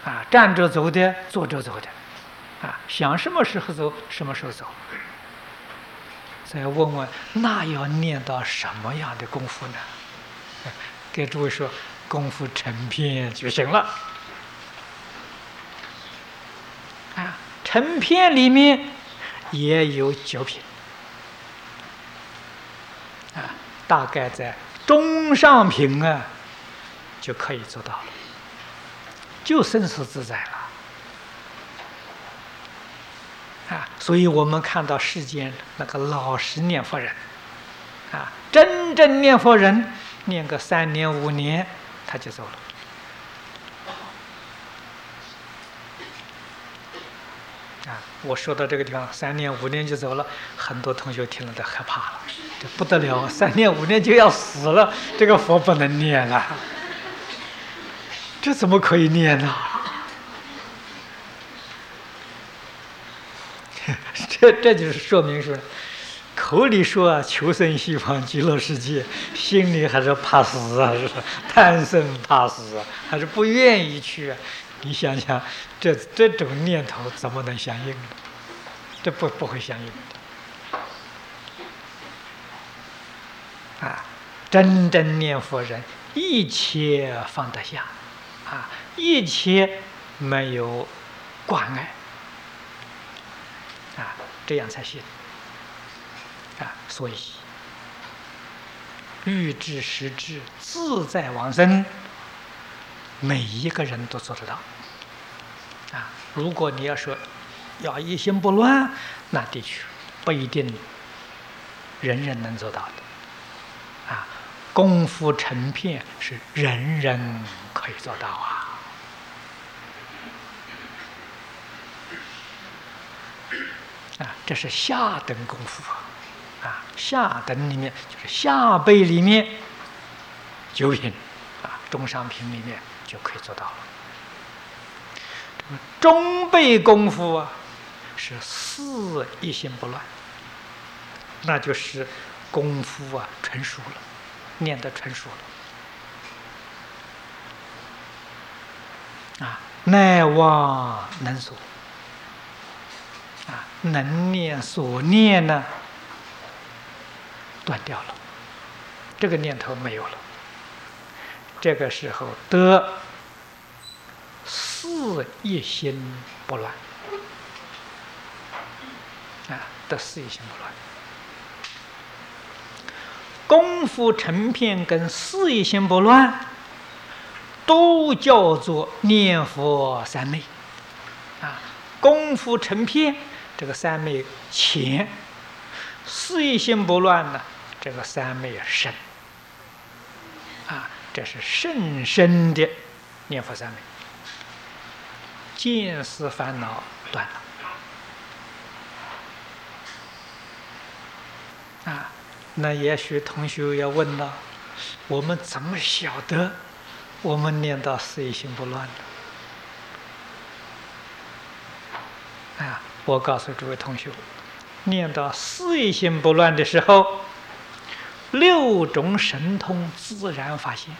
站着走的，坐着走的，想什么时候走什么时候走。再问问，那要念到什么样的功夫呢？给诸位说，功夫成片就行了。成片里面也有9品，大概在中上品就可以做到了，就生死自在了。所以我们看到世间那个老实念佛人，真正念佛人，念个3年5年他就走了。我说到这个地方，3年5年就走了，很多同学听了都害怕了，这不得了，3年5年就要死了，这个佛不能念了，这怎么可以念呢？这就是说明说，口里说求生西方极乐世界，心里还是怕死啊，是贪生怕死啊，还是不愿意去。你想想，这种念头怎么能相应呢？这不会相应的。真正念佛人，一切放得下，一切没有挂碍，这样才行。所以欲知实知，自在往生，每一个人都做得到。如果你要说要一心不乱，那的确不一定人人能做到的。功夫成片是人人可以做到这是下等功夫下等里面就是下辈里面9品中上品里面就可以做到了。中辈功夫是4一心不乱，那就是功夫纯熟了，念得纯熟了。耐忘能所能念所念呢断掉了，这个念头没有了。这个时候得4一心不乱，得4一心不乱。功夫成片跟4一心不乱，都叫做念佛三昧。功夫成片，这个三昧浅；4一心不乱呢，这个三昧深。这是甚深的念佛三昧，见思烦恼断了。那也许同学要问了，我们怎么晓得我们念到4一心不乱呢？我告诉诸位同学，念到4一心不乱的时候，6种神通自然发现。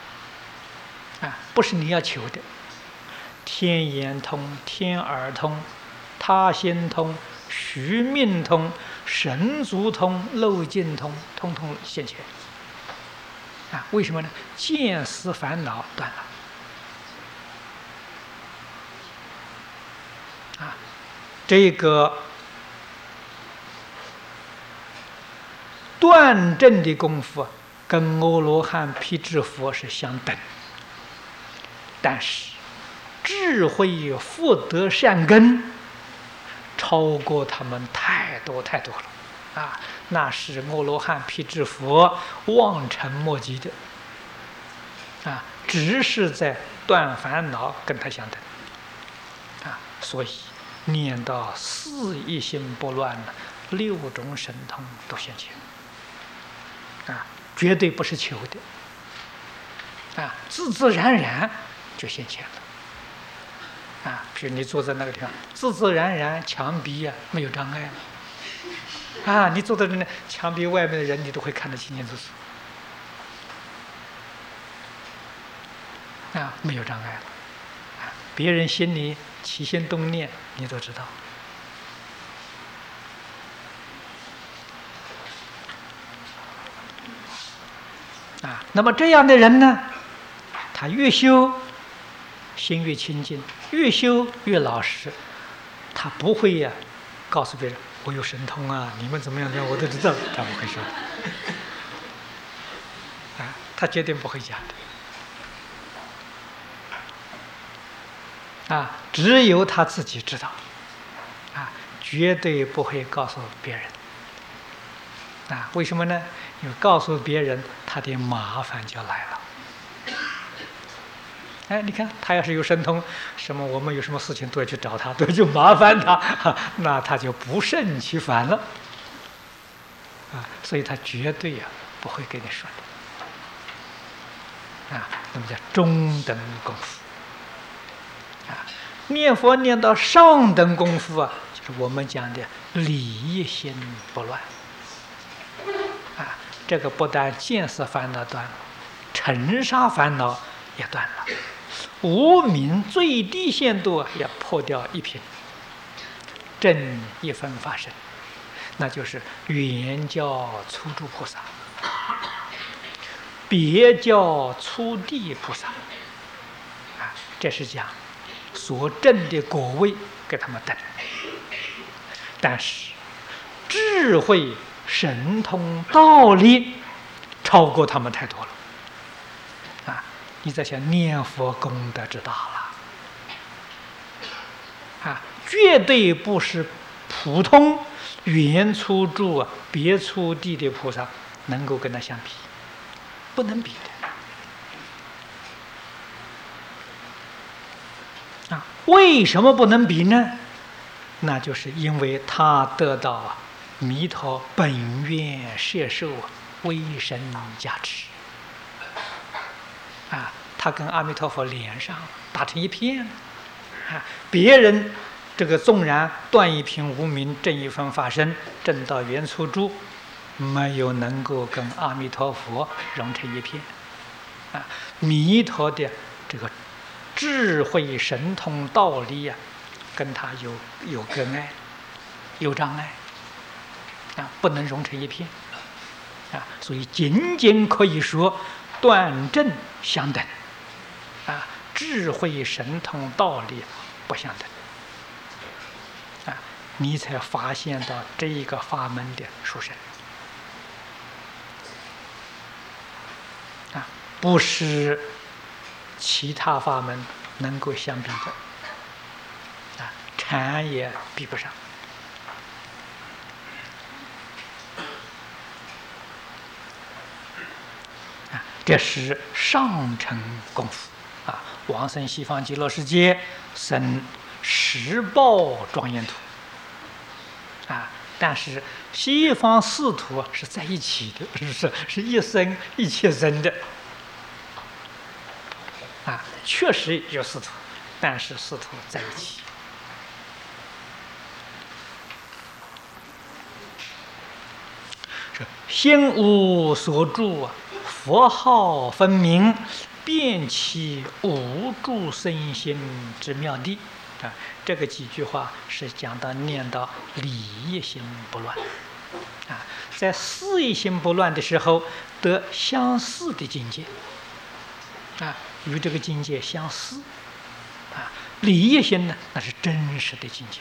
不是你要求的，天眼通、天耳通、他心通、须命通、神足通、漏尽通，通通现前。为什么呢？见思烦恼断了。这个断证的功夫跟阿罗汉、辟支佛是相等，但是智慧福德善根超过他们太多了那是阿罗汉、辟支佛望尘莫及的只是在断烦恼跟他相等所以念到4一心不乱了，6种神通都现前绝对不是求的自自然然就现前了比如你坐在那个地方，自自然然墙壁没有障碍了你坐在那墙壁外面的人你都会看得清清楚楚没有障碍了别人心里起心动念，你都知道。那么这样的人呢，他越修心越清净，越修越老实，他不会告诉别人我有神通啊，你们怎么样我都知道，他不会说他绝对不会讲的只有他自己知道绝对不会告诉别人为什么呢？因为告诉别人，他的麻烦就来了。你看他要是有神通，什么我们有什么事情都要去找他，都要去麻烦他，那他就不胜其烦了所以他绝对不会跟你说的那么叫中等功夫念佛念到上等功夫就是我们讲的理心不乱这个不但见识烦恼断了，尘沙烦恼也断了，无明最低限度也破掉一品，正一分法身，那就是原教初住菩萨，别教初地菩萨这是讲所证的果位给他们等，但是智慧神通道理超过他们太多了你在想念佛功德之大了绝对不是普通原初住别初地的菩萨能够跟他相比，不能比的为什么不能比呢？那就是因为他得到弥陀本愿摄受威神加持他跟阿弥陀佛连上打成一片别人这个纵然断一品无明，正一分法身，正到原初住，没有能够跟阿弥陀佛融成一片弥陀的这个智慧神通道理跟他有隔碍，有障碍不能融成一片所以仅仅可以说断正相等智慧神通道理不相等你才发现到这一个法门的殊胜不是其他法门能够相比的禅也比不上这是上乘功夫往生西方极乐世界生十报庄严土但是西方四土是在一起的，是一生一起生的确实有四土，但是四土在一起心无所住佛号分明，遍其无住身心之妙谛这个几句话是讲到念到理一心不乱在事一心不乱的时候得相似的境界与这个境界相似理一心呢，那是真实的境界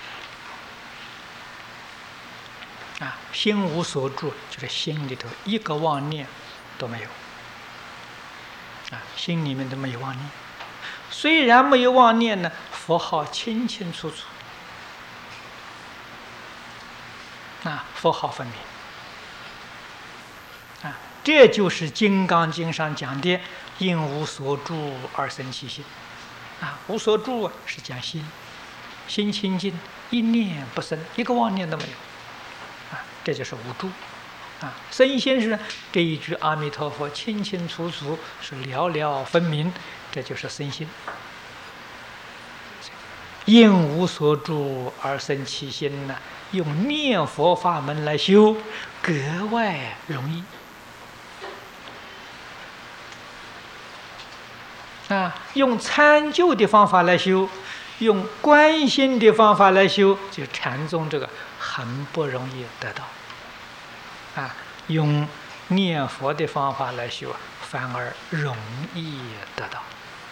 心无所住，就是心里头一个妄念都没有心里面都没有妄念，虽然没有妄念呢，佛号清清楚楚佛号分明这就是《金刚经》上讲的应无所住而生其心无所住是讲心，心清净，一念不生，一个妄念都没有这就是无住生心是这一句阿弥陀佛清清楚楚，是了了分明，这就是生心。应无所住而生其心呢，用念佛法门来修，格外容易用参究的方法来修， 用观心的方法来修，就禅宗这个很不容易得到。用念佛的方法来修，反而容易得到。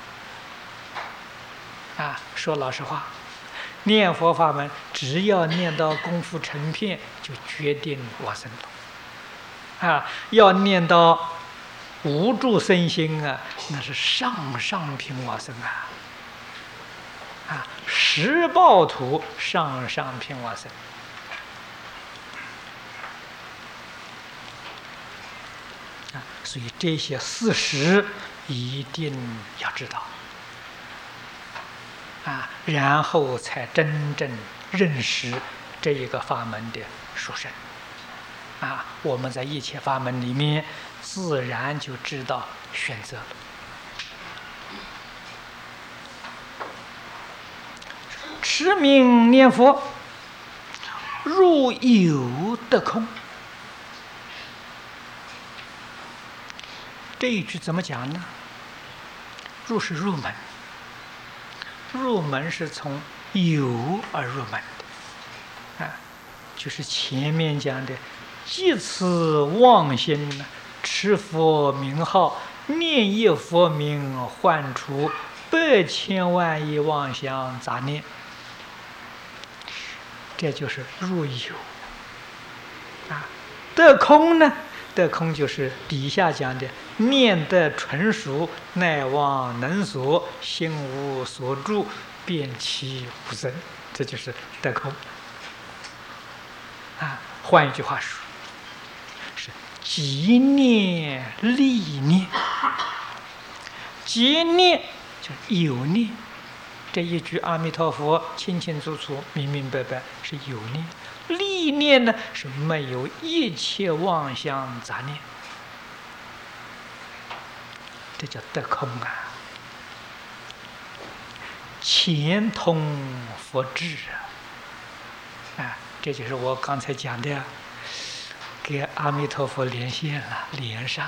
说老实话，念佛法门只要念到功夫成片，就决定往生了。要念到无住身心那是上品往生十报土上品往生。所以这些事实一定要知道然后才真正认识这一个法门的殊胜我们在一切法门里面自然就知道选择了。持名念佛，入有得空。这一句怎么讲呢？入是入门，入门是从有而入门的就是前面讲的即此妄心，持佛名号，念一佛名，唤除百千万亿妄想杂念。这就是入有得空呢？得空就是底下讲的念得纯熟，乃忘能所，心无所住，遍其无生，这就是得空换一句话说，是即念立念。即念就有念，这一句阿弥陀佛清清楚楚明明白白是有念。立念呢是没有一切妄想杂念，这叫得空前通佛智这就是我刚才讲的给阿弥陀佛连线了，连上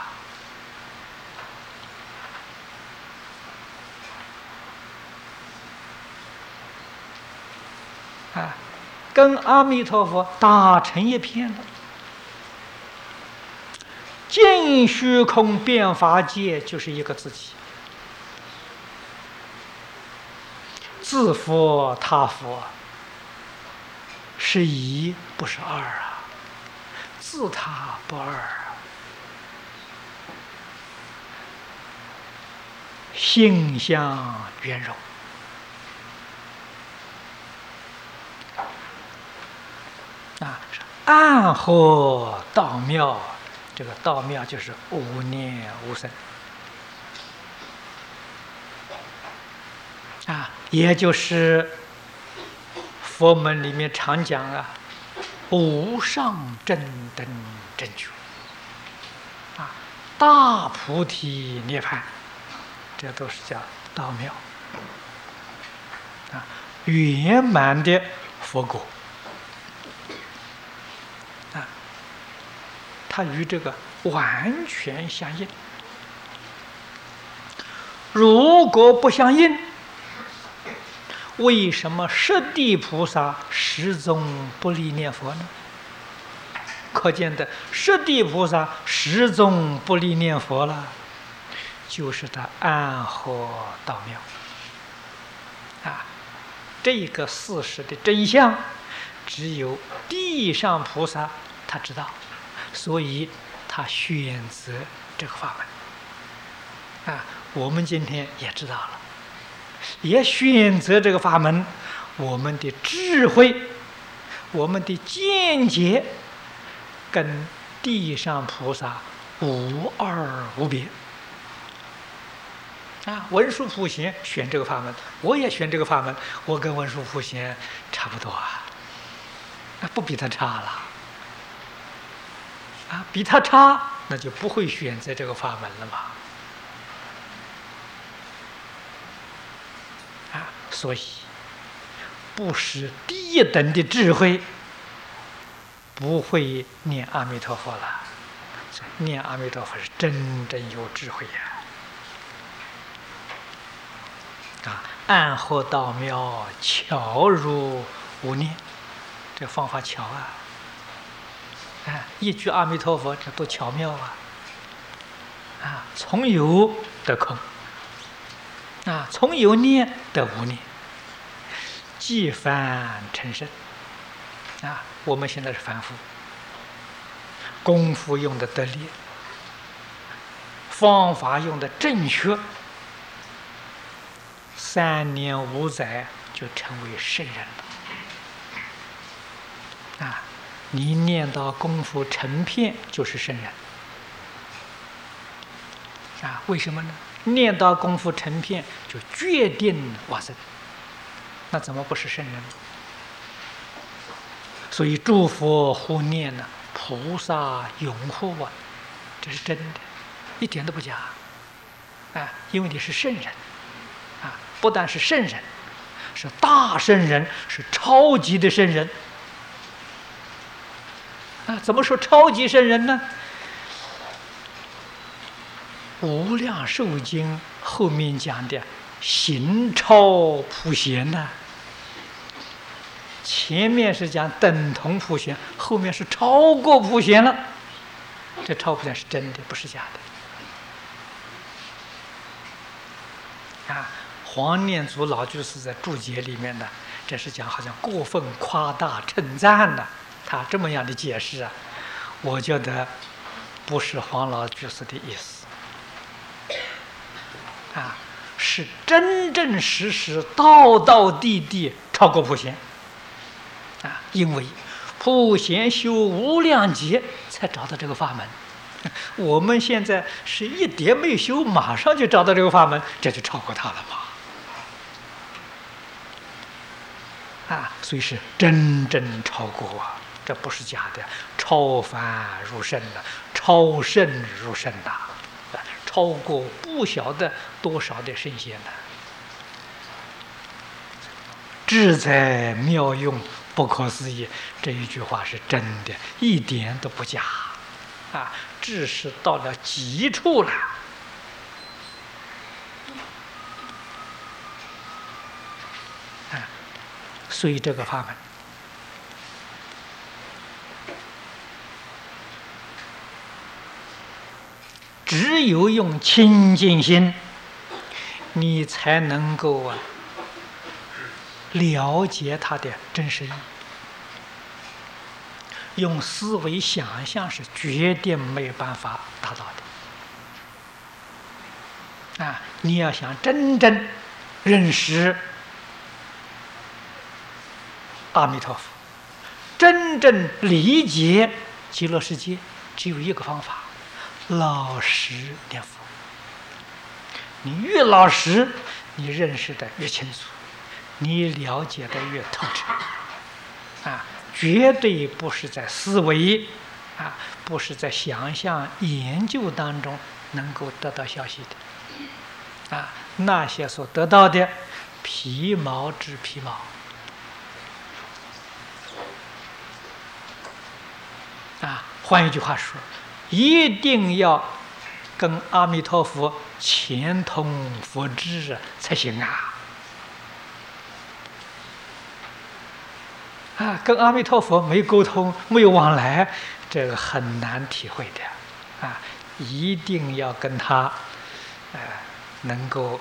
了跟阿弥陀佛打成一片了。尽虚空遍法界就是一个自己，自佛他佛是一不是二自他不二性相圆融暗合道妙。这个道妙就是无念无生也就是佛门里面常讲无上正等正觉大菩提涅槃，这都是叫道妙圆满的佛果它与这个完全相应。如果不相应，为什么十地菩萨始终不离念佛呢？可见的十地菩萨始终不离念佛了，就是他暗合道妙这个事实的真相，只有地上菩萨他知道。所以他选择这个法门我们今天也知道了，也选择这个法门，我们的智慧，我们的见解跟地上菩萨无二无别文殊普贤选这个法门，我也选这个法门，我跟文殊普贤差不多不比他差了比他差，那就不会选择这个法门了嘛所以不是第一等的智慧，不会念阿弥陀佛了。念阿弥陀佛是真正有智慧暗合道妙，巧如无念。这方法巧啊！一句阿弥陀佛，这多巧妙啊！从有得空，从有念得无念，即凡成圣。我们现在是凡夫，功夫用的得力，方法用的正确，3年5载就成为圣人了。你念到功夫成片就是圣人。为什么呢？念到功夫成片就决定往生，那怎么不是圣人呢？所以诸佛护念呢，菩萨拥护这是真的，一点都不假。因为你是圣人，不但是圣人，是大圣人，是超级的圣人。怎么说超级圣人呢？无量寿经后面讲的行超普贤呐，前面是讲等同普贤，后面是超过普贤了。这超普贤是真的，不是假的。黄念祖老居士在注解里面呢，这是讲好像过分夸大称赞的，他这么样的解释我觉得不是黄老居士的意思。是真真实实、道道地地超过普贤。因为普贤修无量劫才找到这个法门，我们现在是一点没修，马上就找到这个法门，这就超过他了嘛。所以是真正超过这不是假的，超凡入圣了，超圣入圣呐。超过不晓得多少的圣贤呢，智在妙用，不可思议。这一句话是真的，一点都不假。智是到了极处了。所以这个法门，只有用清净心，你才能够了解它的真实意。用思维想象是绝对没有办法达到的。你要想真正认识阿弥陀佛，真正理解极乐世界，只有一个方法。老实念佛，你越老实，你认识的越清楚，你了解的越透彻。绝对不是在思维，不是在想象研究当中能够得到消息的。那些所得到的皮毛之皮毛。换一句话说，一定要跟阿弥陀佛前通佛知才行跟阿弥陀佛没沟通、没有往来，这个很难体会的一定要跟他能够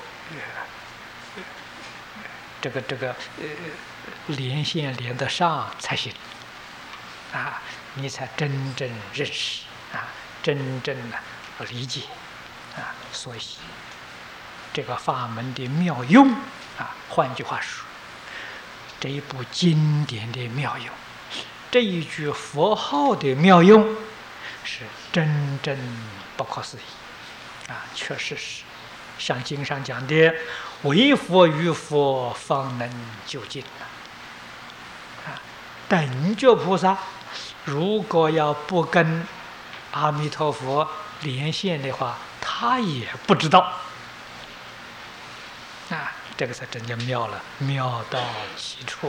这个连线连得上才行你才真正认识真正的理解所以这个法门的妙用换句话说，这一部经典的妙用，这一句佛号的妙用，是真正不可思议确实是像经上讲的，唯佛与佛方能究竟等觉菩萨如果要不跟阿弥陀佛连线的话，他也不知道这个才真叫妙了，妙到极处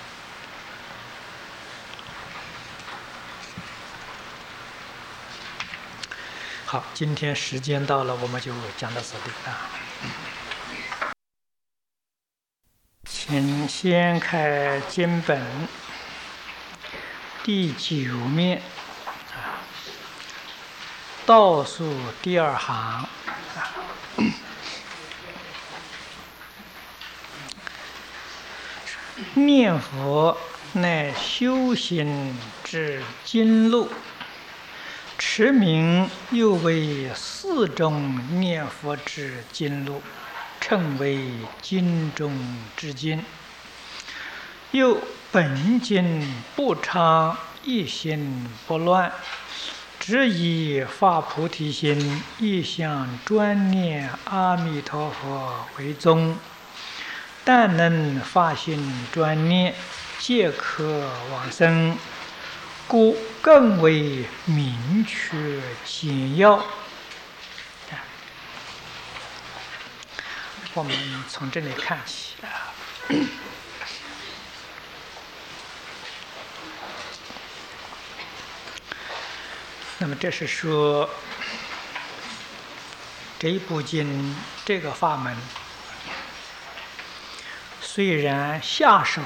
好，今天时间到了，我们就讲到此地先开经本第9面，倒数第2行。念佛乃修行之经路，持名又为4种念佛之经路，称为经中之经。又本经不昌，一心不乱，只以发菩提心，一向专念阿弥陀佛为宗。但能发心专念，皆可往生，故更为明确简要。我们从这里看起。那么这是说这一部经，这个法门虽然下手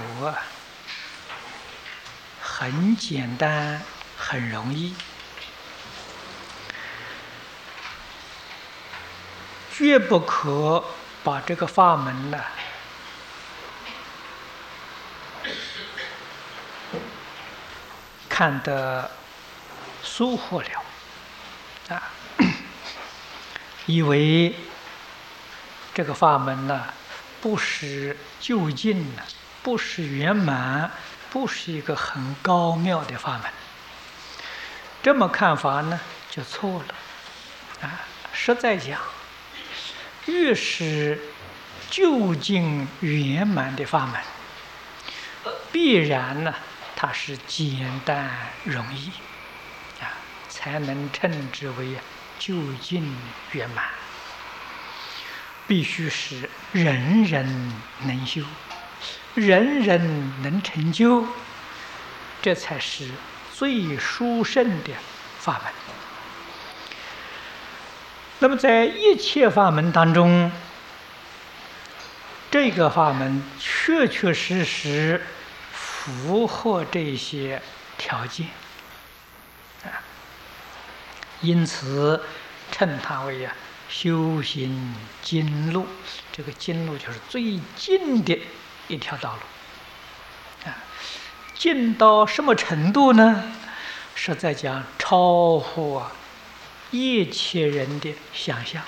很简单很容易，绝不可把这个法门呢看得疏忽了以为这个法门呢不是究竟呢，不是圆满，不是一个很高妙的法门。这么看法呢就错了实在讲，越是究竟圆满的法门，必然呢它是简单容易才能称之为究竟圆满。必须是人人能修，人人能成就，这才是最殊胜的法门。那么在一切法门当中，这个法门确确实实符合这些条件因此称它为修行经路。这个经路就是最近的一条道路近到什么程度呢？实在讲超乎一切人的想象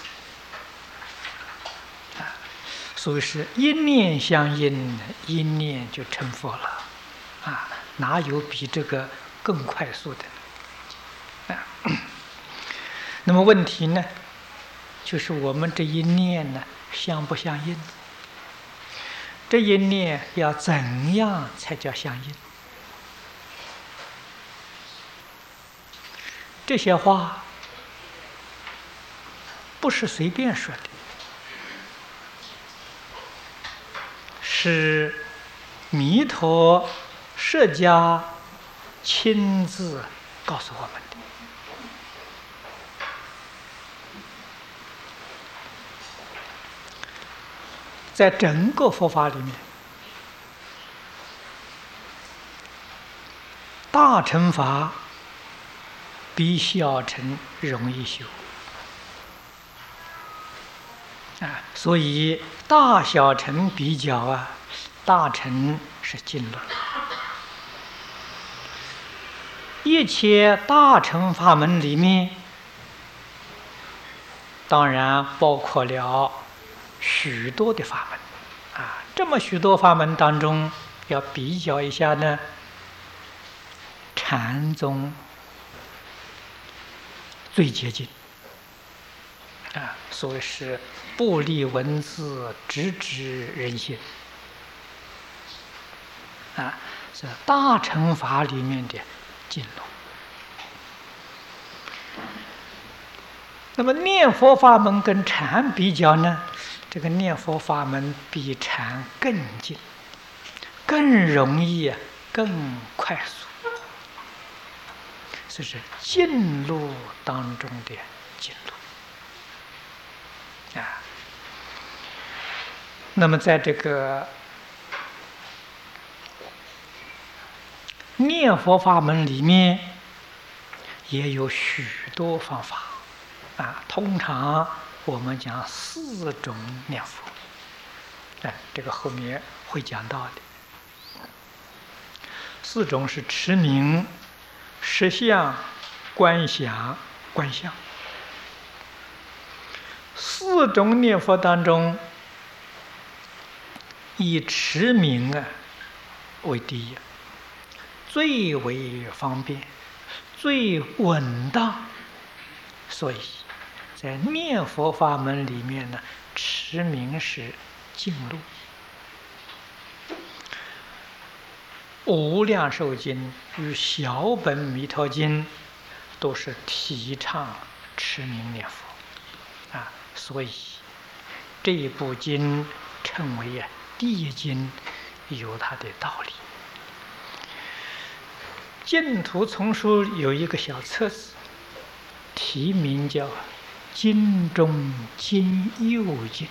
所以是一念相应，一念就成佛了哪有比这个更快速的那么问题呢就是我们这一念呢相不相应？这一念要怎样才叫相应？这些话不是随便说的，是弥陀释迦亲自告诉我们的。在整个佛法里面，大乘法比小乘容易修所以大小乘比较大乘是经论。一切大乘法门里面，当然包括了许多的法门这么许多法门当中，要比较一下呢，禅宗最接近所谓是不立文字，直指人心是大乘法里面的经论。那么念佛法门跟禅比较呢，这个念佛法门比禅更近，更容易更快速，这是近路当中的近路那么在这个念佛法门里面也有许多方法啊，通常我们讲4种念佛，这个后面会讲到的。4种是持名、实相、观想、观相。4种念佛当中，以持名为第一，最为方便，最稳当，所以在念佛法门里面呢，持名是近路。无量寿经与小本弥陀经都是提倡持名念佛啊，所以这一部经称为第一经，有它的道理。净土丛书有一个小册子，题名叫《经中经右经》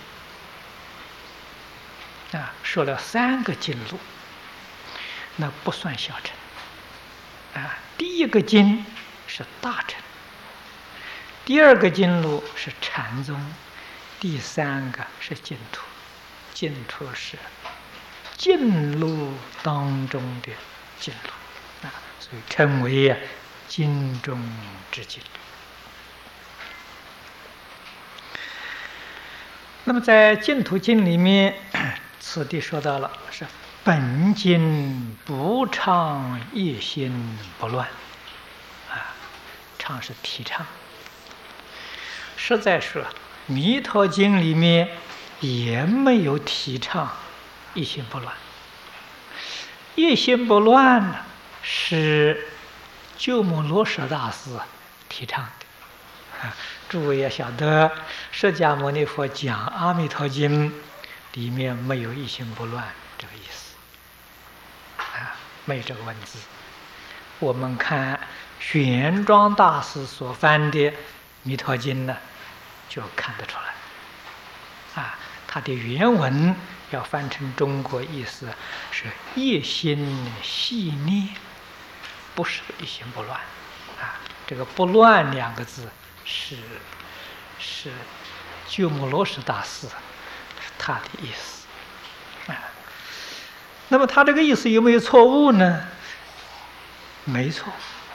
啊，说了3个经路，那不算小乘啊。第一个经是大乘，第2个经路是禅宗，第3个是净土。净土是净路当中的净路啊，所以称为经中之经。那么在净土经里面，此地说到了是本经不倡一心不乱啊，倡是提倡。实在说，弥陀经里面也没有提倡一心不乱。一心不乱呢，是鸠摩罗什大师提倡的。诸位也晓得，释迦牟尼佛讲《阿弥陀经》里面没有一心不乱这个意思啊，没有这个文字。我们看玄奘大师所翻的《弥陀经》呢，就看得出来啊。它的原文要翻成中国意思是一心细念，不是一心不乱啊。这个不乱2个字是鸠摩罗什大师他的意思啊。那么他这个意思有没有错误呢？没错。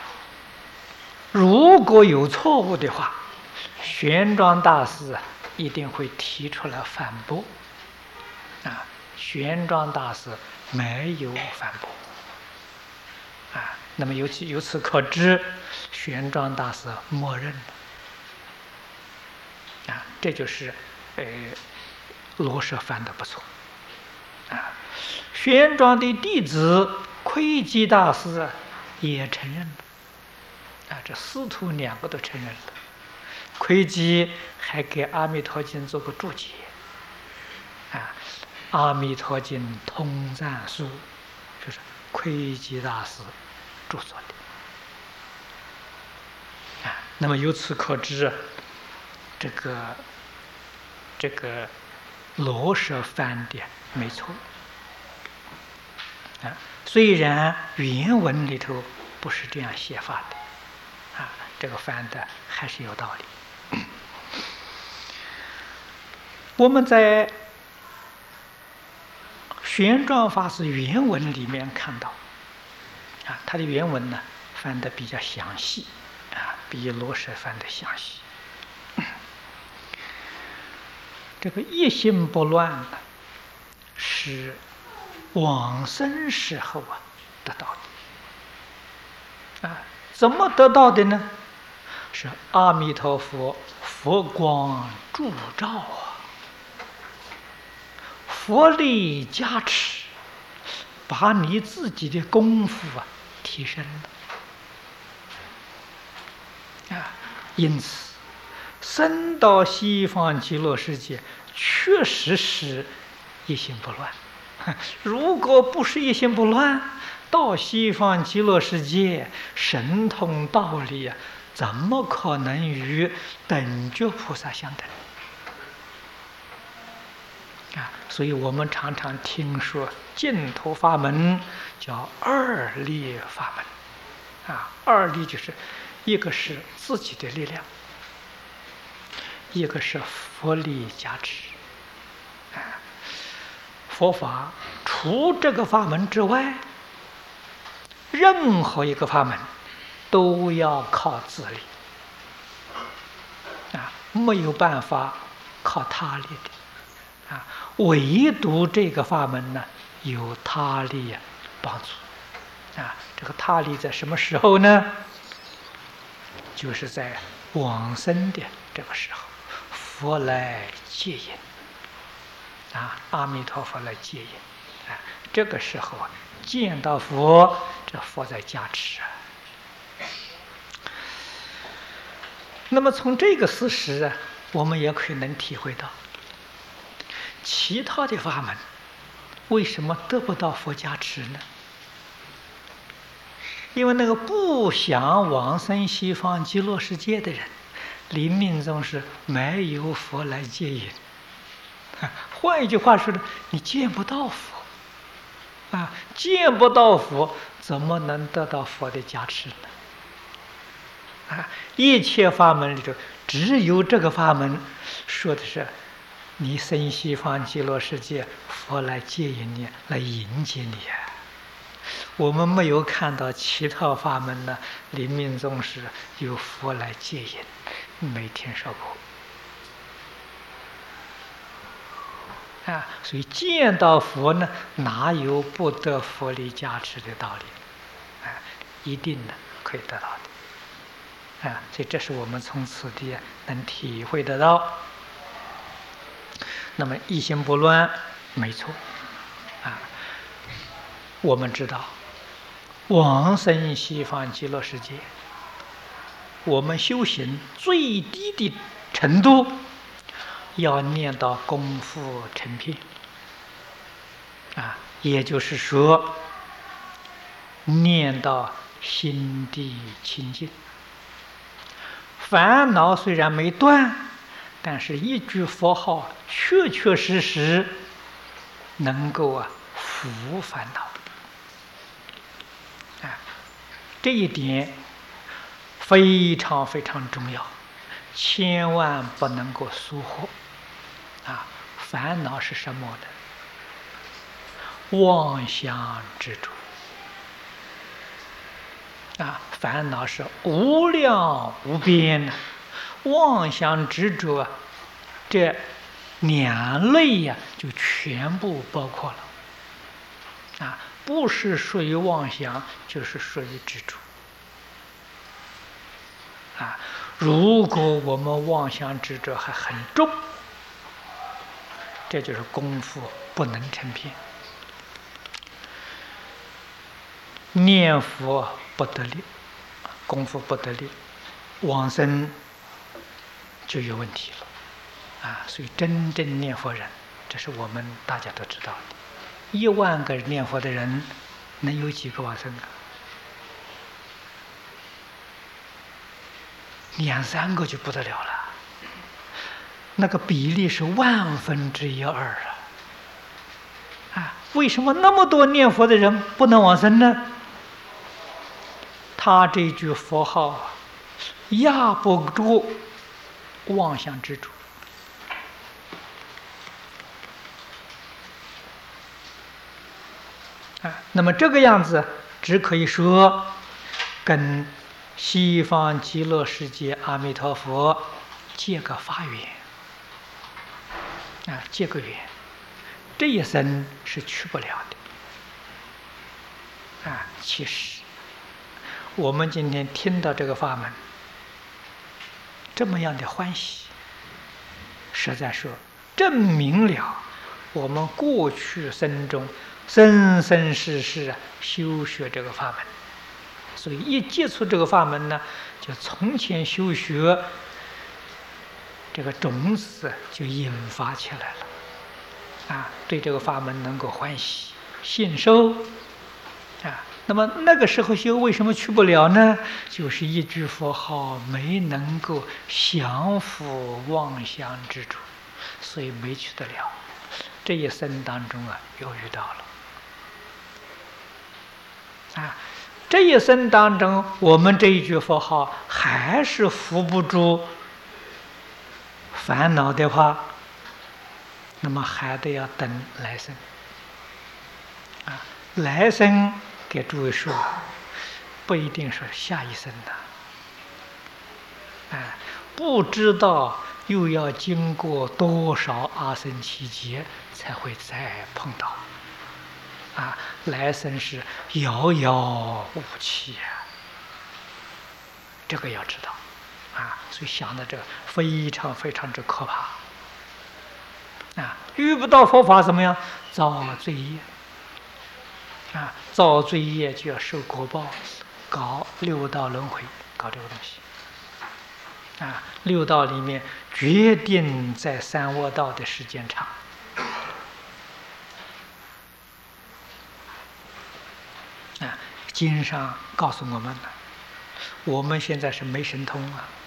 如果有错误的话，玄奘大师一定会提出来反驳啊。玄奘大师没有反驳啊。那么由此可知，玄奘大师默认啊，这就是罗什翻的不错啊。玄奘的弟子窥基大师也承认了啊，这师徒2个都承认了。窥基还给《阿弥陀经》做个注解啊，《阿弥陀经通赞书》就是窥基大师著作的啊。那么由此可知，这个罗什翻的没错啊，虽然原文里头不是这样写法的啊，这个翻的还是有道理。我们在玄奘法师原文里面看到啊，他的原文呢翻得比较详细啊，比罗什翻得详细。这个一心不乱呢，是往生时候得到的啊。怎么得到的呢？是阿弥陀佛佛光助照啊，佛力加持，把你自己的功夫提升了啊。因此生到西方极乐世界确实是一心不乱。如果不是一心不乱，到西方极乐世界神通道理怎么可能与等觉菩萨相等所以我们常常听说净土法门叫二力法门，二力就是一个是自己的力量，一个是佛力加持。佛法除这个法门之外，任何一个法门都要靠自力，没有办法靠他力的，唯独这个法门呢有他力帮助，这个他力在什么时候呢？就是在往生的这个时候，佛来接引，阿弥陀佛来接引，这个时候见到佛，这佛在加持。那么从这个事实我们也可以能体会到，其他的法门为什么得不到佛加持呢？因为那个不想往生西方极乐世界的人，临命终时没有佛来接引。换一句话说呢，你见不到佛，见不到佛，怎么能得到佛的加持呢？一切法门里头，只有这个法门说的是，你生西方极乐世界，佛来接引你，来迎接你。我们没有看到其他法门呢，临命终时有佛来接引，没听说过。所以见到佛呢，哪有不得佛力加持的道理？一定呢可以得到的。所以这是我们从此地能体会得到。那么一心不乱，没错。我们知道，往生西方极乐世界，我们修行最低的程度，要念到功夫成片，也就是说，念到心地清净，烦恼虽然没断，但是一句佛号确确实实能够伏烦恼。这一点非常非常重要，千万不能够疏忽。烦恼是什么呢？妄想执着。烦恼是无量无边的，妄想执着这两类就全部包括了。不是属于妄想，就是属于执着。如果我们妄想执着还很重，这就是功夫不能成片，念佛不得力，功夫不得力，往生就有问题了。所以真正念佛人，这是我们大家都知道的。10000个念佛的人，能有几个往生？2、3个就不得了了。那个比例是1/1002为什么那么多念佛的人不能往生呢？他这句佛号压不住妄想执着。那么这个样子，只可以说跟西方极乐世界阿弥陀佛结个法缘，结个缘，这一生是去不了的。其实我们今天听到这个法门，这么样的欢喜，实在说证明了我们过去生中生生世世修学这个法门，所以一接触这个法门呢，就从前修学这个种子就引发起来了，对这个法门能够欢喜信受，那么那个时候修为什么去不了呢？就是一句佛号没能够降伏妄想执着，所以没去得了。 这一生当中又遇到了这一生当中，我们这一句佛号还是扶不住烦恼的话，那么还得要等来生来生给诸位说，不一定是下一生的不知道又要经过多少阿僧祇劫才会再碰到来生是遥遥无期这个要知道所以想到这个非常非常之可怕遇不到佛法怎么样？造罪业造罪业就要受果报，搞六道轮回，搞这个东西六道里面决定在三恶道的时间长经上告诉我们了，我们现在是没神通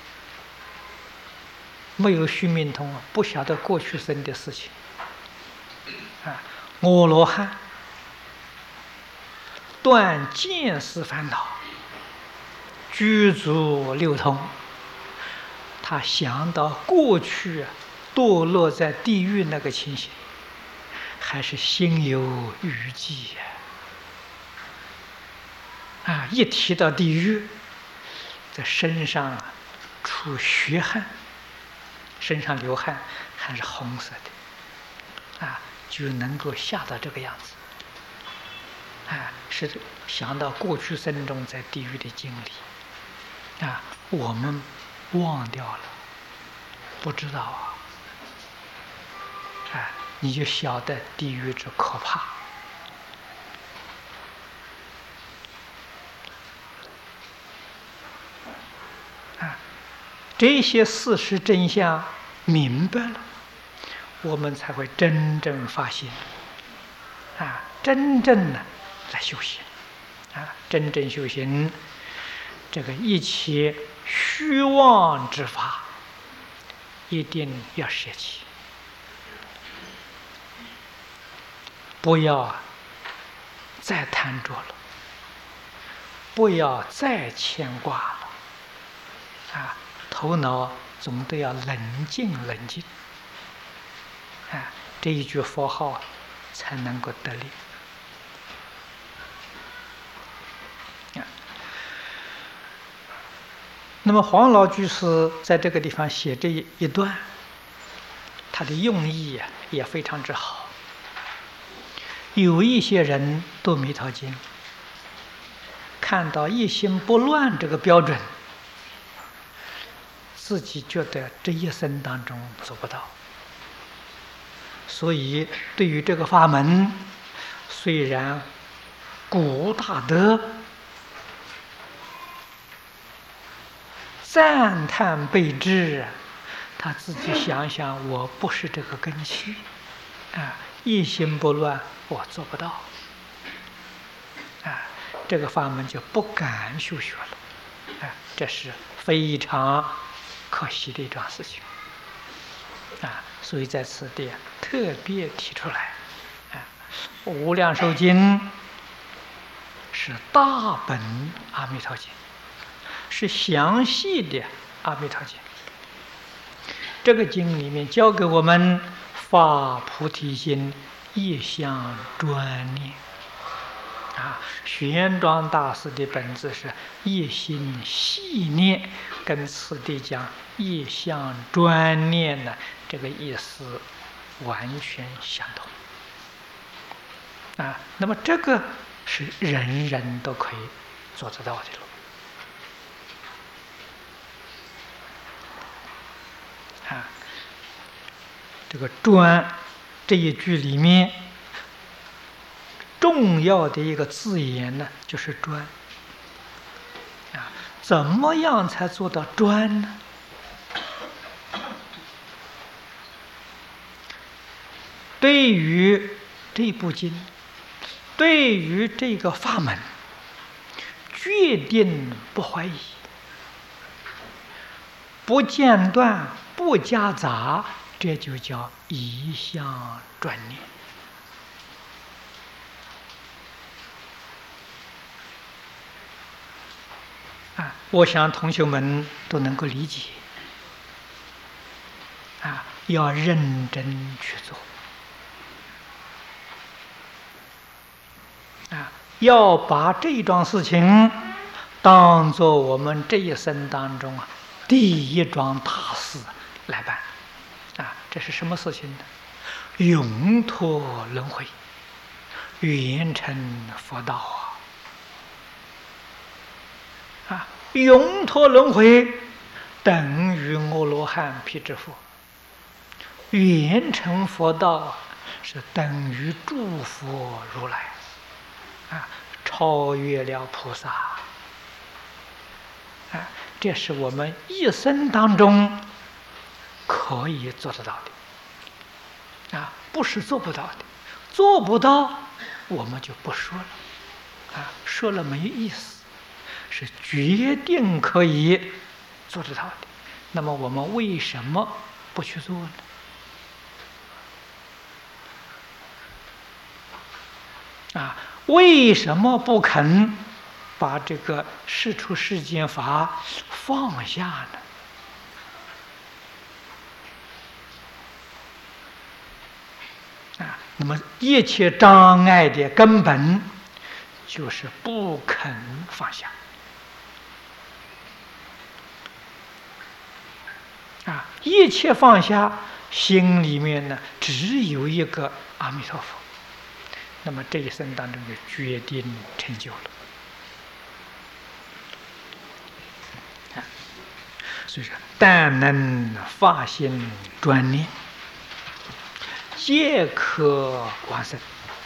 没有须弥通不晓得过去生的事情阿罗汉断见思烦恼，具足六通，他想到过去堕落在地狱那个情形，还是心有余悸一提到地狱，在身上出血汗，身上流汗还是红色的就能够吓到这个样子是想到过去生中在地狱的经历我们忘掉了，不知道你就晓得地狱之可怕这些事实真相明白了，我们才会真正发现真正的来修行真正修行，这个一切虚妄之法一定要舍弃，不要再贪着了，不要再牵挂了头脑总得要冷静冷静这一句佛号才能够得力那么黄老居士在这个地方写这一段，他的用意也非常之好。有一些人读弥陀经，看到一心不乱这个标准，自己觉得这一生当中做不到，所以对于这个法门，虽然鼓舞大德，赞叹备至，他自己想想，我不是这个根器一心不乱，我做不到这个法门就不敢修学了这是非常可惜的一桩事情所以在此地特别提出来无量寿经是大本阿弥陀经，是详细的阿弥陀经。这个经里面教给我们发菩提心，一向专念玄奘大师的本质是一心细念，跟此地讲一向专念呢，这个意思完全相同那么这个是人人都可以做得到的了这个专这一句里面重要的一个字眼呢，就是专怎么样才做到专呢？对于这部经，对于这个法门，决定不怀疑，不间断，不夹杂，这就叫一向专念我想同学们都能够理解要认真去做要把这桩事情当作我们这一生当中第一桩大事来办这是什么事情呢？永脱轮回，圆成佛道永脱轮回等于阿罗汉辟支佛，圆成佛道是等于诸佛如来超越了菩萨这是我们一生当中可以做得到的不是做不到的，做不到我们就不说了说了没意思，是决定可以做得到的。那么我们为什么不去做呢？为什么不肯把这个世出世间法放下呢？那么一切障碍的根本就是不肯放下一切放下，心里面呢只有一个阿弥陀佛，那么这一生当中就决定成就了所以说但能发心专念，皆可往生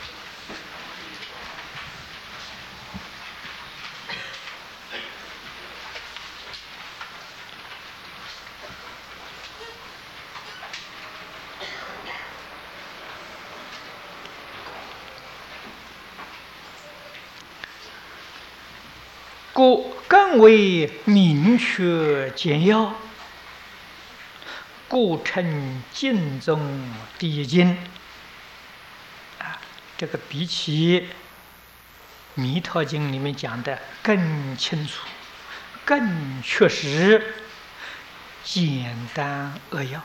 故更为明确简要，故称经中第一经这个比起弥陀经里面讲的更清楚、更确实、简单扼要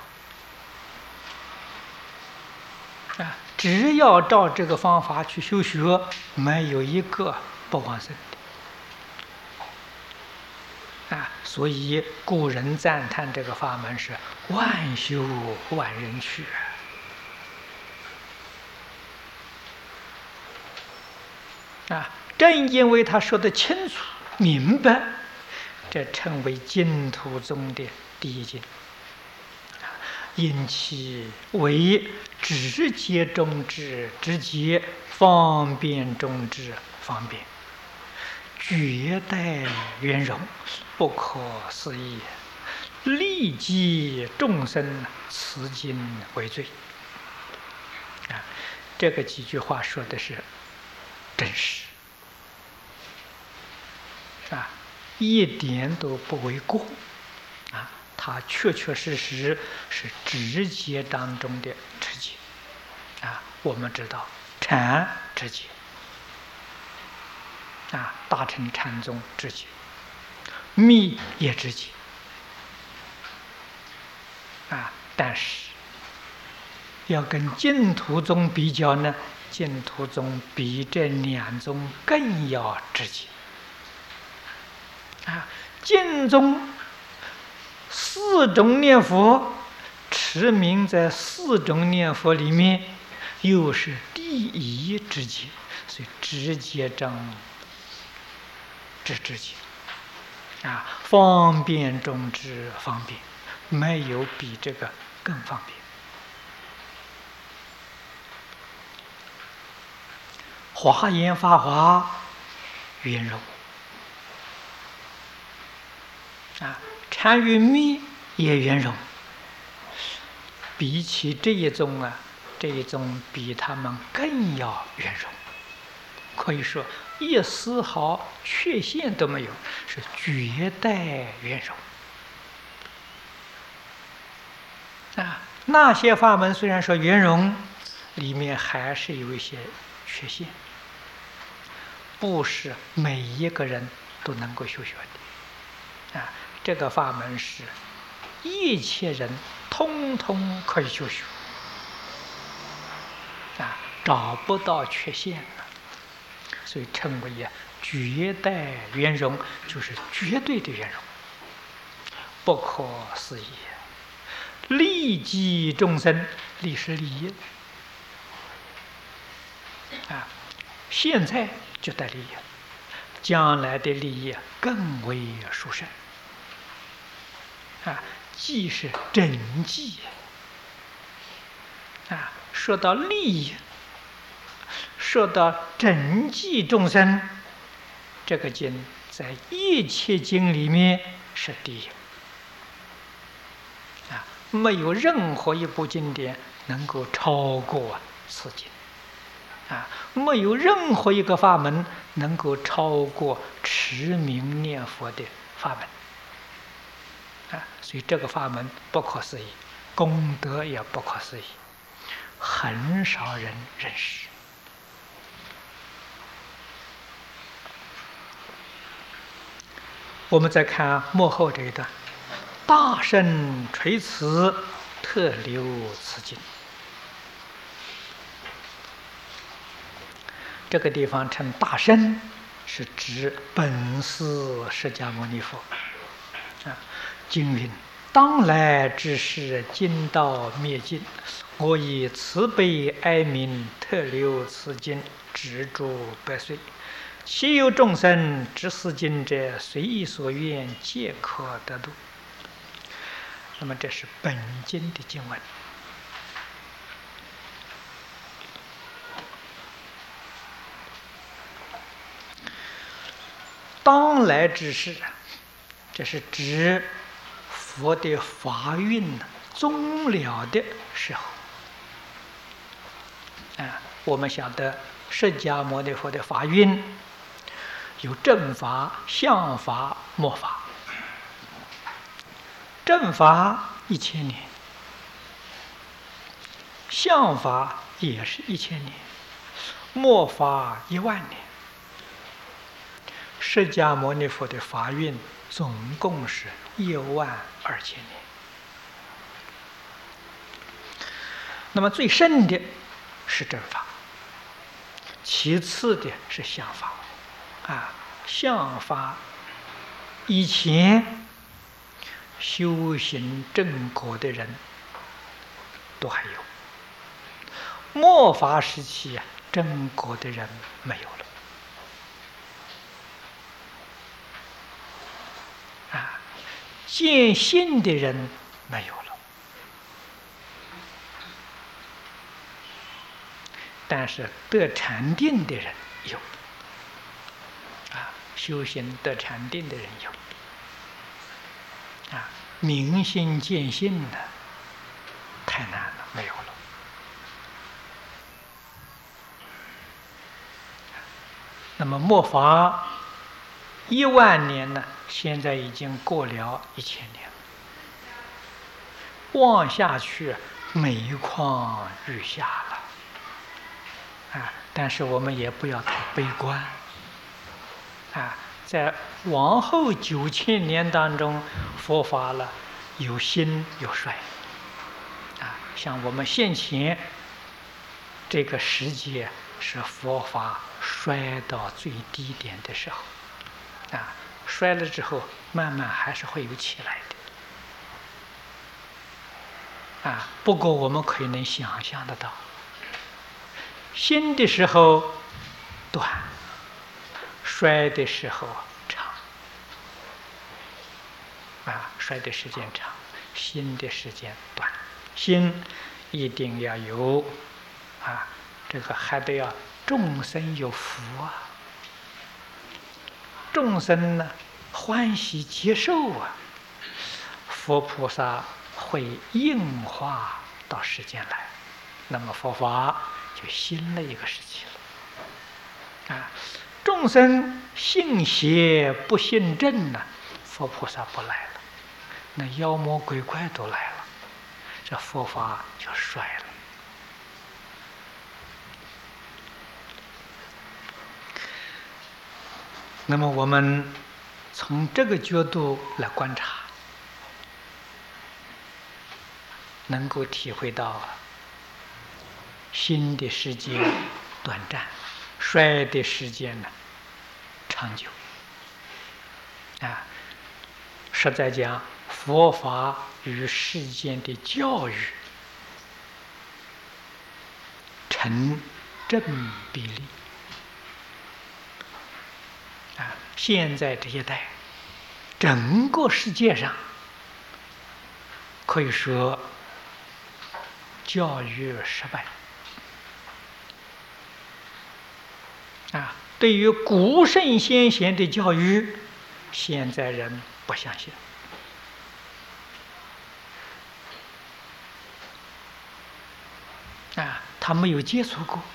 只要照这个方法去修学，没有一个不往生所以古人赞叹这个法门是万修万人去正因为他说得清楚明白，这称为净土宗的第一经因其为直接中之直接，方便中之方便，绝代圆融，不可思议，利济众生，此经为最这个几句话说的是真实一点都不为过它确确实实是直接当中的直接我们知道禅直接大乘禅宗直接，密也直接但是要跟净土宗比较呢，净土宗比这两宗更要直接净宗四种念佛，持名在四种念佛里面又是第一直接，所以直接中之直接方便中之方便，没有比这个更方便。华严法华圆融禅与密也圆融，比起这一宗这一宗比他们更要圆融，可以说一丝毫缺陷都没有，是绝代圆融那些法门虽然说圆融，里面还是有一些缺陷，不是每一个人都能够修学的啊，这个法门是一切人通通可以修学，啊，找不到缺陷的，所以称为绝代圆融，就是绝对的圆融，不可思议。利济众生，利是利益啊，现在就得利益，将来的利益更为殊胜啊！济是真济啊，说到利益，说到真济众生，这个经在一切经里面是第一啊，没有任何一部经典能够超过此经啊，没有任何一个法门能够超过持名念佛的法门啊，所以这个法门不可思议，功德也不可思议，很少人认识。我们再看幕后这一段，大圣垂慈，特留此经。这个地方称大圣，是指本师释迦牟尼佛啊。经云：当来之世，今道灭尽，我以慈悲哀悯，特留此经，植诸百岁。其有众生知此经者，随意所愿，皆可得度。那么这是本经的经文。当来之世，这是指佛的法运终了的时候啊。我们晓得释迦牟尼佛的法运有正法、相法、末法。正法1000年，相法也是1000年，末法10000年。释迦牟尼佛的法运总共是12000年。那么最深的是正法，其次的是相法啊。相法以前修行正果的人都还有，末法时期正果的人没有了啊，见性的人没有了，但是得禅定的人有啊，修行得禅定的人有啊，明心见性的太难了，没有了。那么末法10000年呢？现在已经过了1000年了，望下去每况愈下了啊！但是我们也不要太悲观啊，在往后9000年当中，佛法了有兴有衰啊。像我们现前这个时节是佛法衰到最低点的时候啊，衰了之后慢慢还是会有起来的啊。不过我们可以能想象得到，兴的时候短，衰的时候长啊，衰的时间长，兴的时间短。兴一定要有啊，这个还得要众生有福啊，众生呢欢喜接受啊，佛菩萨会应化到世间来，那么佛法就新的一个时期了啊。众生信邪不信正呢，佛菩萨不来了，那妖魔鬼怪都来了，这佛法就衰了。那么我们从这个角度来观察，能够体会到心的时间短暂，衰的时间呢长久。实在讲，佛法与世间的教育成正比例。现在这一代，整个世界上可以说教育失败。对于古圣先贤的教育，现在人不相信。他没有接触过，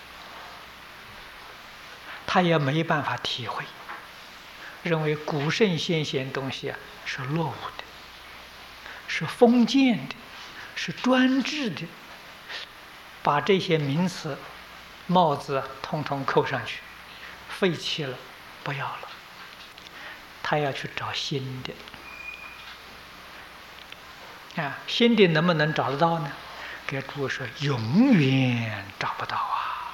他也没办法体会，认为古圣先贤东西是落伍的，是封建的，是专制的，把这些名词帽子统统扣上去，废弃了，不要了。他要去找新的。新的能不能找得到呢？给诸位说，永远找不到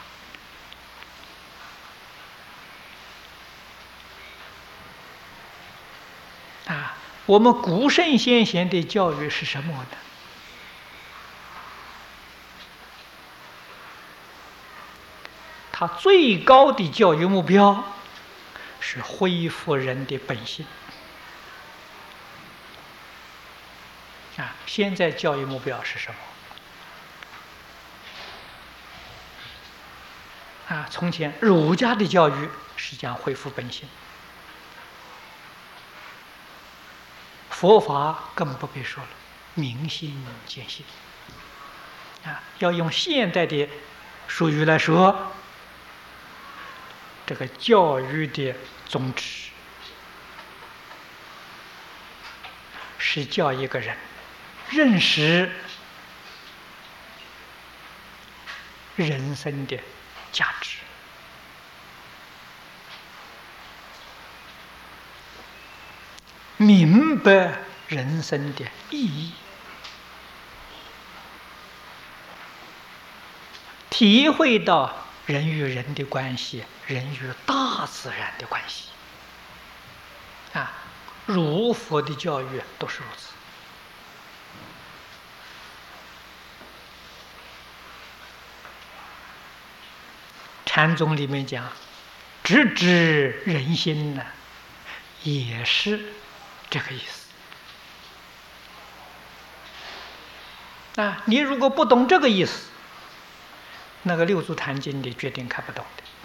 我们古圣先贤的教育是什么呢？他最高的教育目标是恢复人的本性。现在教育目标是什么？从前儒家的教育是讲恢复本性，佛法更不必说了，明心见性。要用现代的术语来说，这个教育的宗旨是叫一个人认识人生的价值，明白人生的意义，体会到人与人的关系，人与大自然的关系。儒佛的教育都是如此。禅宗里面讲直指人心呢，也是这个意思。你如果不懂这个意思，那个六祖坛经你决定看不懂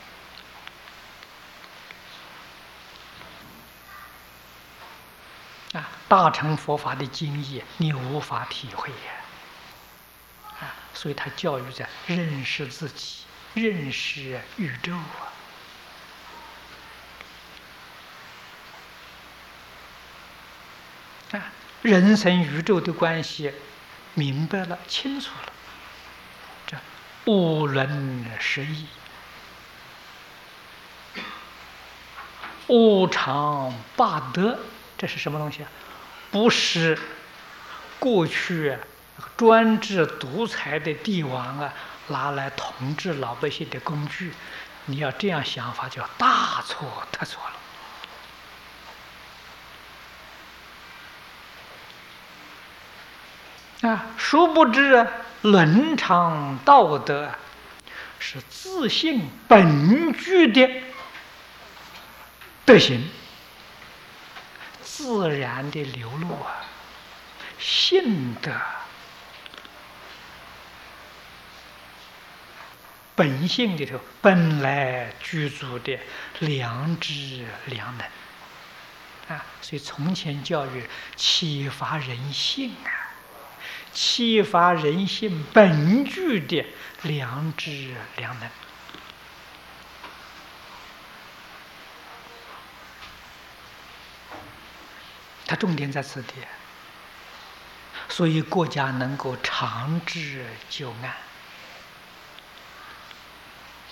的。大乘佛法的经义你无法体会所以他教育着认识自己，认识宇宙人生宇宙的关系明白了，清楚了，这无伦实义，无常八德，这是什么东西？不是过去专制独裁的帝王拿来统治老百姓的工具。你要这样想法，就大错特错了。殊不知伦常道德是自性本具的德行，自然的流露性德，本性里头本来具足的良知良能所以从前教育启发人性启发人性本具的良知良能。它重点在此地，所以国家能够长治久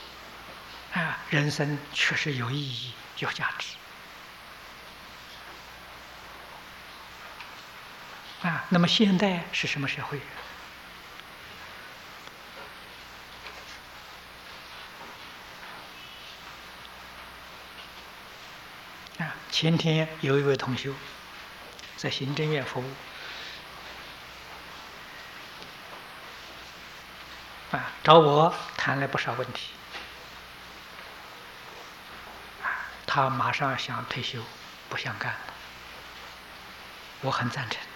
安人生确实有意义有价值那么现代是什么社会？前天有一位同学在行政院服务，找我谈了不少问题，他马上想退休，不想干了。我很赞成。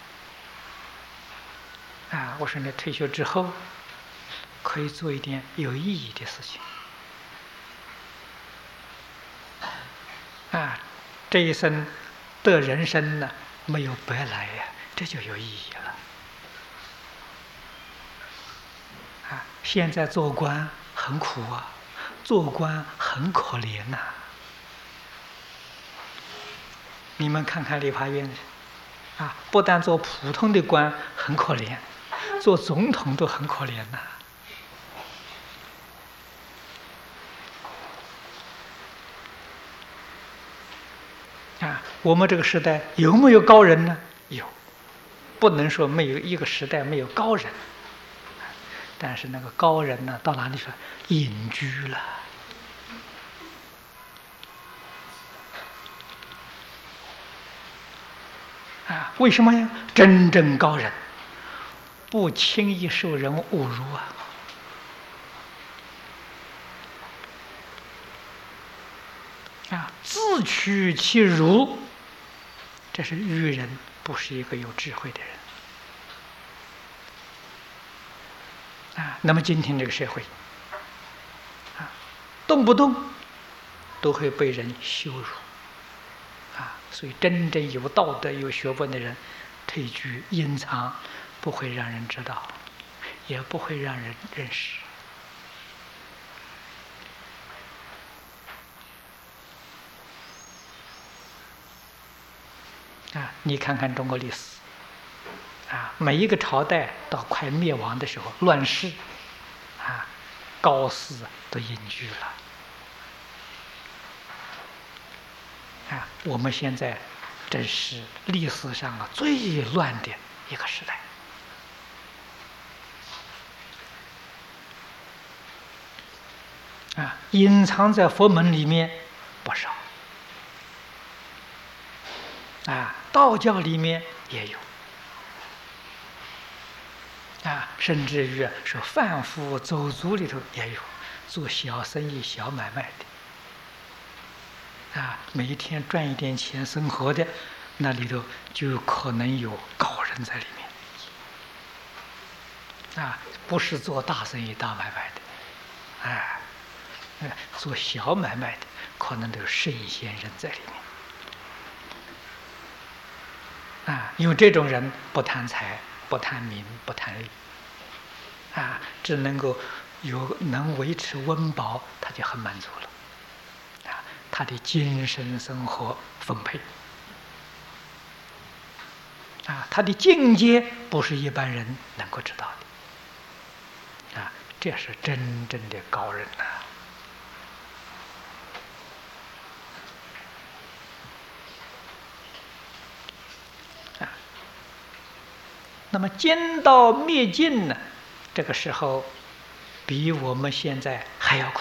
我说你退休之后可以做一点有意义的事情。这一生的人生呢，没有白来呀，这就有意义了。现在做官很苦啊，做官很可怜呐。你们看看立法院，不但做普通的官很可怜，做总统都很可怜呐。我们这个时代有没有高人呢？有，不能说没有一个时代没有高人。但是那个高人呢，到哪里去？隐居了。为什么呀？真正高人不轻易受人侮辱自取其辱，这是愚人，不是一个有智慧的人。那么今天这个社会，动不动都会被人羞辱，所以真正有道德、有学问的人，退居隐藏，不会让人知道，也不会让人认识。你看看中国历史，每一个朝代到快灭亡的时候，乱世，高士都隐居了。我们现在正是历史上最乱的一个时代。隐藏在佛门里面不少，道教里面也有，甚至于说贩夫走卒里头也有，做小生意、小买卖的，每一天赚一点钱生活的，那里头就有可能有高人在里面，不是做大生意、大买卖的，做小买卖的，可能都有圣贤人在里面。因为这种人不贪财、不贪名、不贪利，只能够能维持温饱，他就很满足了。他的精神生活丰沛，他的境界不是一般人能够知道的，这是真正的高人呐。那么奸道灭尽呢？这个时候比我们现在还要苦。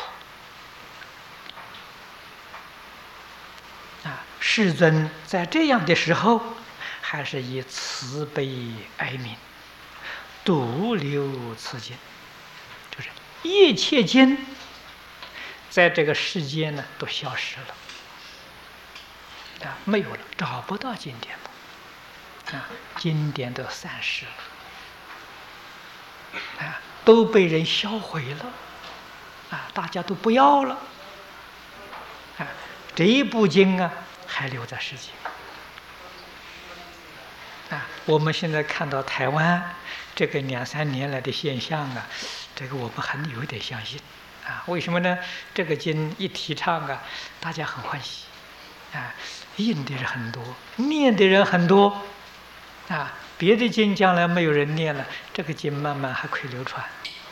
世尊在这样的时候，还是以慈悲哀悯，独留此经，就是一切经在这个世间呢都消失了，没有了，找不到经典了。经典都散失了，都被人销毁了，大家都不要了，这一部经还留在世界。我们现在看到台湾这个2-3年来的现象这个我们有点相信，为什么呢？这个经一提倡大家很欢喜，印的人很多，念的人很多。别的经将来没有人念了，这个经慢慢还可以流传，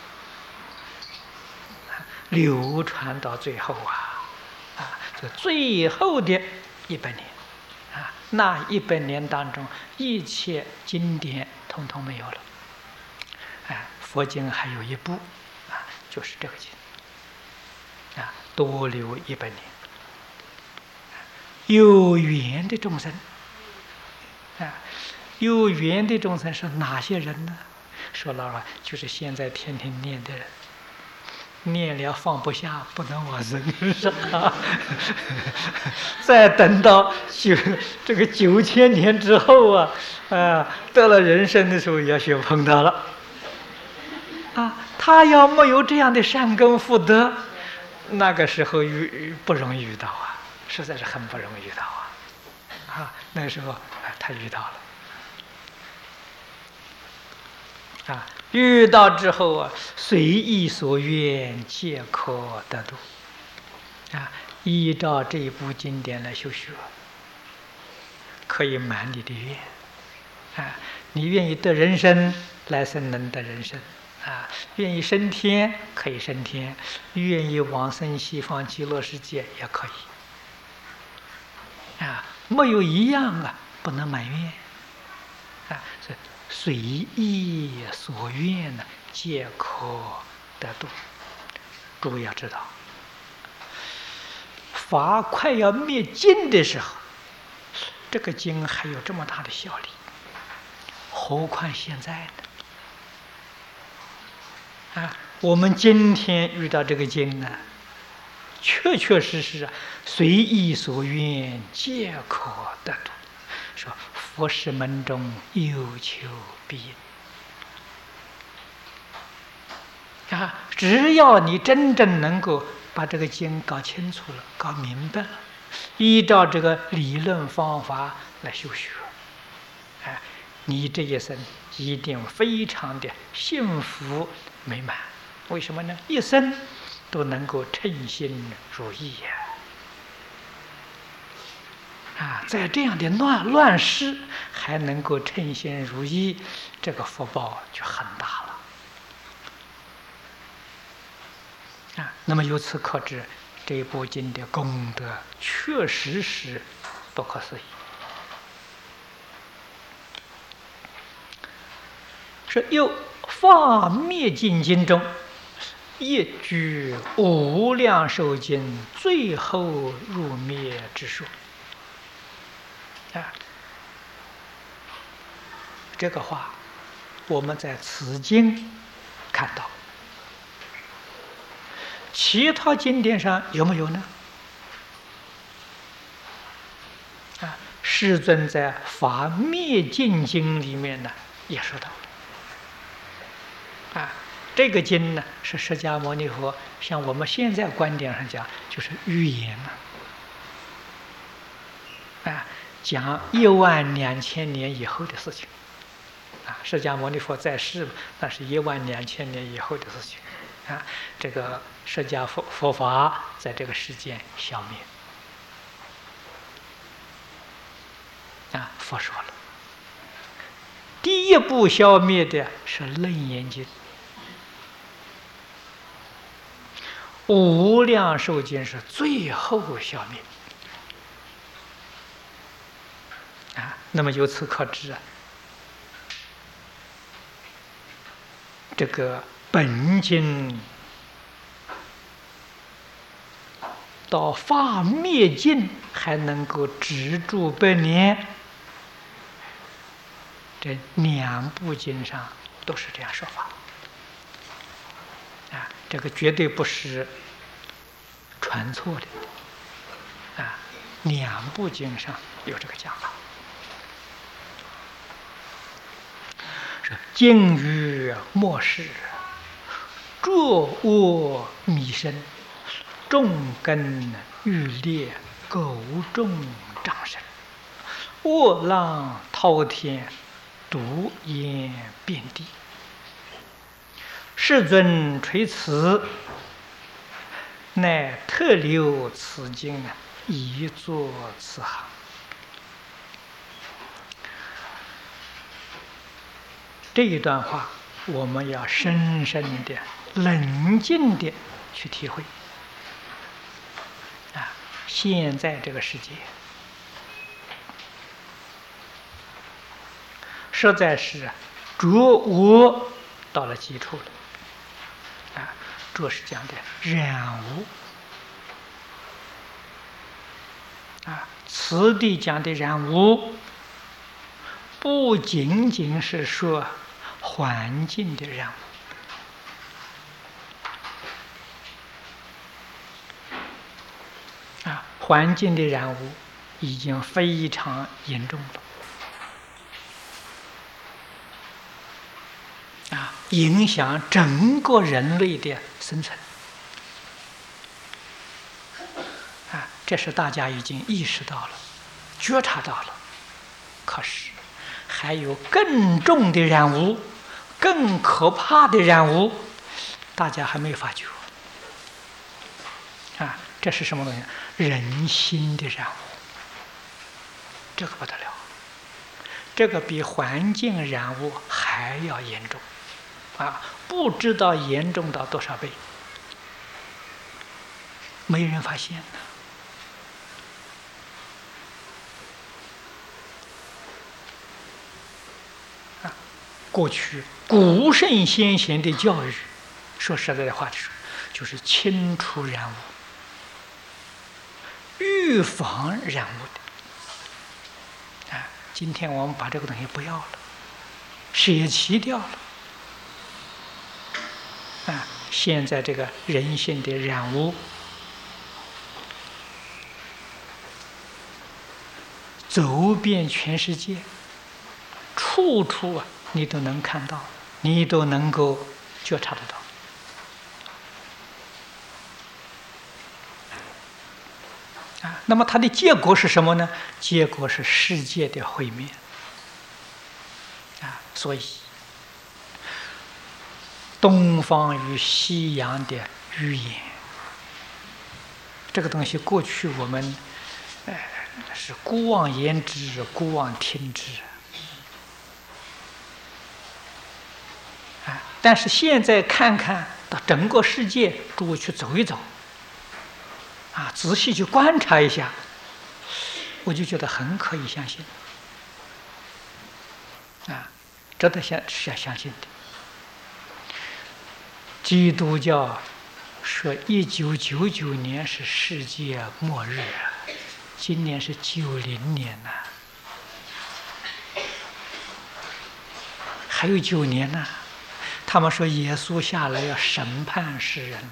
流传到最后这最后的100年， 那100年当中，一切经典统统没有了。佛经还有一部，就是这个经，多留100年。有缘的众生，有缘的众生是哪些人呢？说老实话，就是现在天天念的人，念了放不下，不能往生上。再等到这个9000年之后得了人生的时候，也许碰到了。他要没有这样的善根福德，那个时候不容易遇到实在是很不容易遇到那个时候他遇到了。遇到之后随意所愿，皆可得度。依照这一部经典来修学，可以满你的愿。你愿意得人身，来生能得人身。愿意升天可以升天，愿意往生西方极乐世界也可以。没有一样不能满愿。随意所愿皆可得度。诸位要知道，法快要灭尽的时候，这个经还有这么大的效力，何况现在呢？我们今天遇到这个经呢，确确实实随意所愿，皆可得度。说佛事门中有求必应。只要你真正能够把这个经搞清楚了，搞明白了，依照这个理论方法来修学，你这一生一定非常的幸福美满。为什么呢？一生都能够称心如意在这样的乱世还能够称心如意，这个福报就很大了。那么由此可知，这部经的功德确实是不可思议。说又法灭尽经中，一句无量寿经最后入灭之说。这个话我们在此经看到，其他经典上有没有呢？世尊在法灭尽经里面呢也说到。这个经呢是释迦牟尼佛像我们现在观点上讲，就是预言讲12000年以后的事情。释迦牟尼佛在世，那是12000年以后的事情。这个释迦佛法在这个世间消灭。佛说了，第一部消灭的是《楞严经》，无量寿经是最后消灭。那么由此可知这个本经到法灭尽还能够止住100年，这2部经上都是这样说法。这个绝对不是传错的。2部经上有这个讲法。经于末世，浊恶弥深，众根欲裂，垢众障身，恶浪滔天，毒烟遍地。世尊垂慈，乃特留此经以作此行。这一段话我们要深深的冷静的去体会。现在这个世界实在是着我到了基础了。这是讲的染污。此地讲的染污，不仅仅是说环境的染污。环境的染污已经非常严重了，影响整个人类的生存。这是大家已经意识到了、觉察到了。可是还有更重的染污、更可怕的染污，大家还没发觉。这是什么东西？人心的染污，这个不得了，这个比环境染污还要严重，不知道严重到多少倍，没人发现呢。过去古圣先贤的教育，说实在的话说，就是清除染污。预防染污的，今天我们把这个东西不要了，舍弃掉了，现在这个人性的染污，走遍全世界，处处你都能看到，你都能够觉察得到。那么它的结果是什么呢？结果是世界的毁灭。所以东方与西洋的语言，这个东西过去我们是姑妄言之，姑妄听之。但是现在看看到整个世界，诸位去走一走。仔细去观察一下，我就觉得很可以相信，值得相信的。基督教说1999年是世界末日，今年是90年了，还有9年呢。他们说耶稣下来要审判世人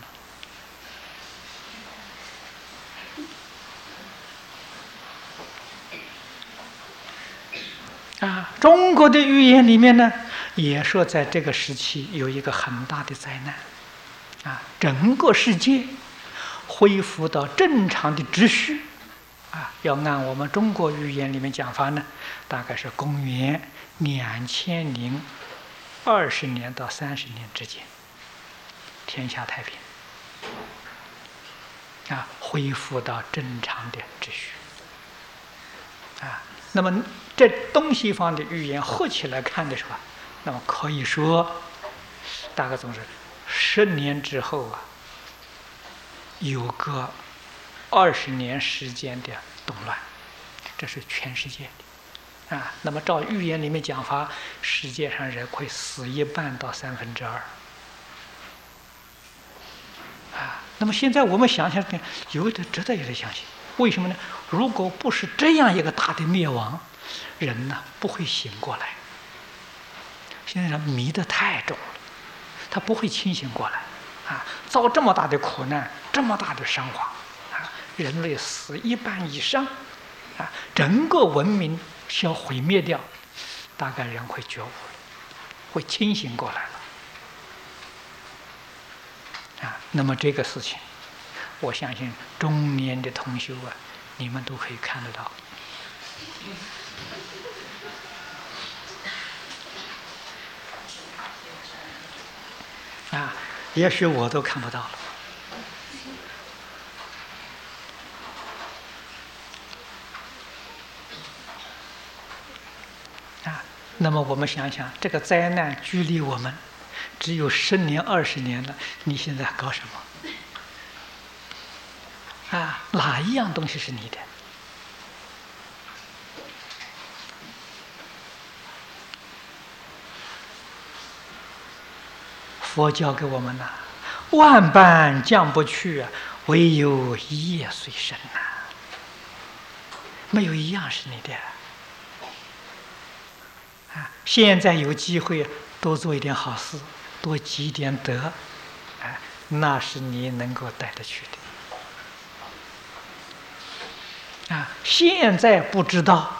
了。中国的语言里面呢，也说在这个时期有一个很大的灾难，整个世界恢复到正常的秩序，要按我们中国语言里面讲法呢，大概是公元2020年到30年之间，天下太平，恢复到正常的秩序，那么这东西方的语言合起来看的时候，那么可以说，大概总是10年之后有个20年时间的动乱，这是全世界的那么照预言里面讲法，世界上人会死1半到2/3那么现在我们想想，有点值得相信。为什么呢？如果不是这样一个大的灭亡，人呢不会醒过来。现在人迷得太重了，他不会清醒过来遭这么大的苦难，这么大的伤亡人类死1半以上整个文明要毁灭掉，大概人会觉悟了，会清醒过来了那么这个事情，我相信中年的同修你们都可以看得到也许我都看不到了那么我们想想，这个灾难距离我们只有10年、20年了，你现在搞什么？哪一样东西是你的？ 佛教给我们呐，万般降不去，唯有一业随身呐，没有一样是你的。啊，现在有机会多做一点好事，多积点德，啊，那是你能够带得去的。啊，现在不知道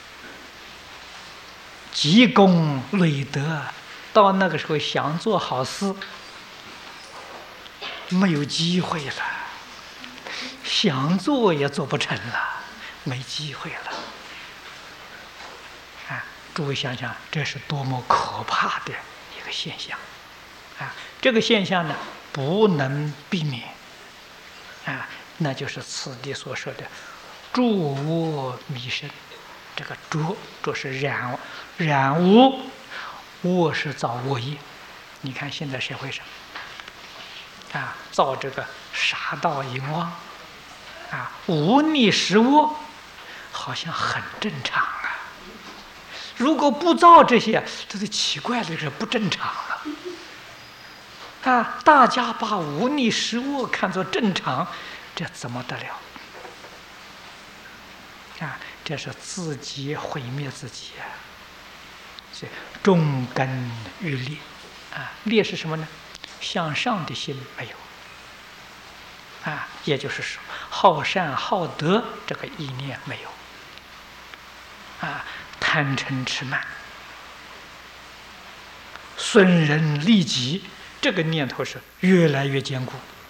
积功累德，到那个时候想做好事，没有机会了，想做也做不成了，没机会了。啊，诸位想想，这是多么可怕的一个现象！啊，这个现象呢，不能避免。啊，那就是此地所说的“诸我迷生”。这个浊是染污，我是造恶业。你看现在社会上，啊，造这个杀盗淫妄，啊，忤逆食恶，好像很正常啊。如果不造这些，这就奇怪了，这是不正常了。啊，大家把忤逆食恶看作正常，这怎么得了？啊，这是自己毁灭自己啊！所以种根欲劣，啊，劣是什么呢？向上的心没有，啊，也就是说好善好德这个意念没有，啊，贪嗔痴慢，损人利己这个念头是越来越坚固。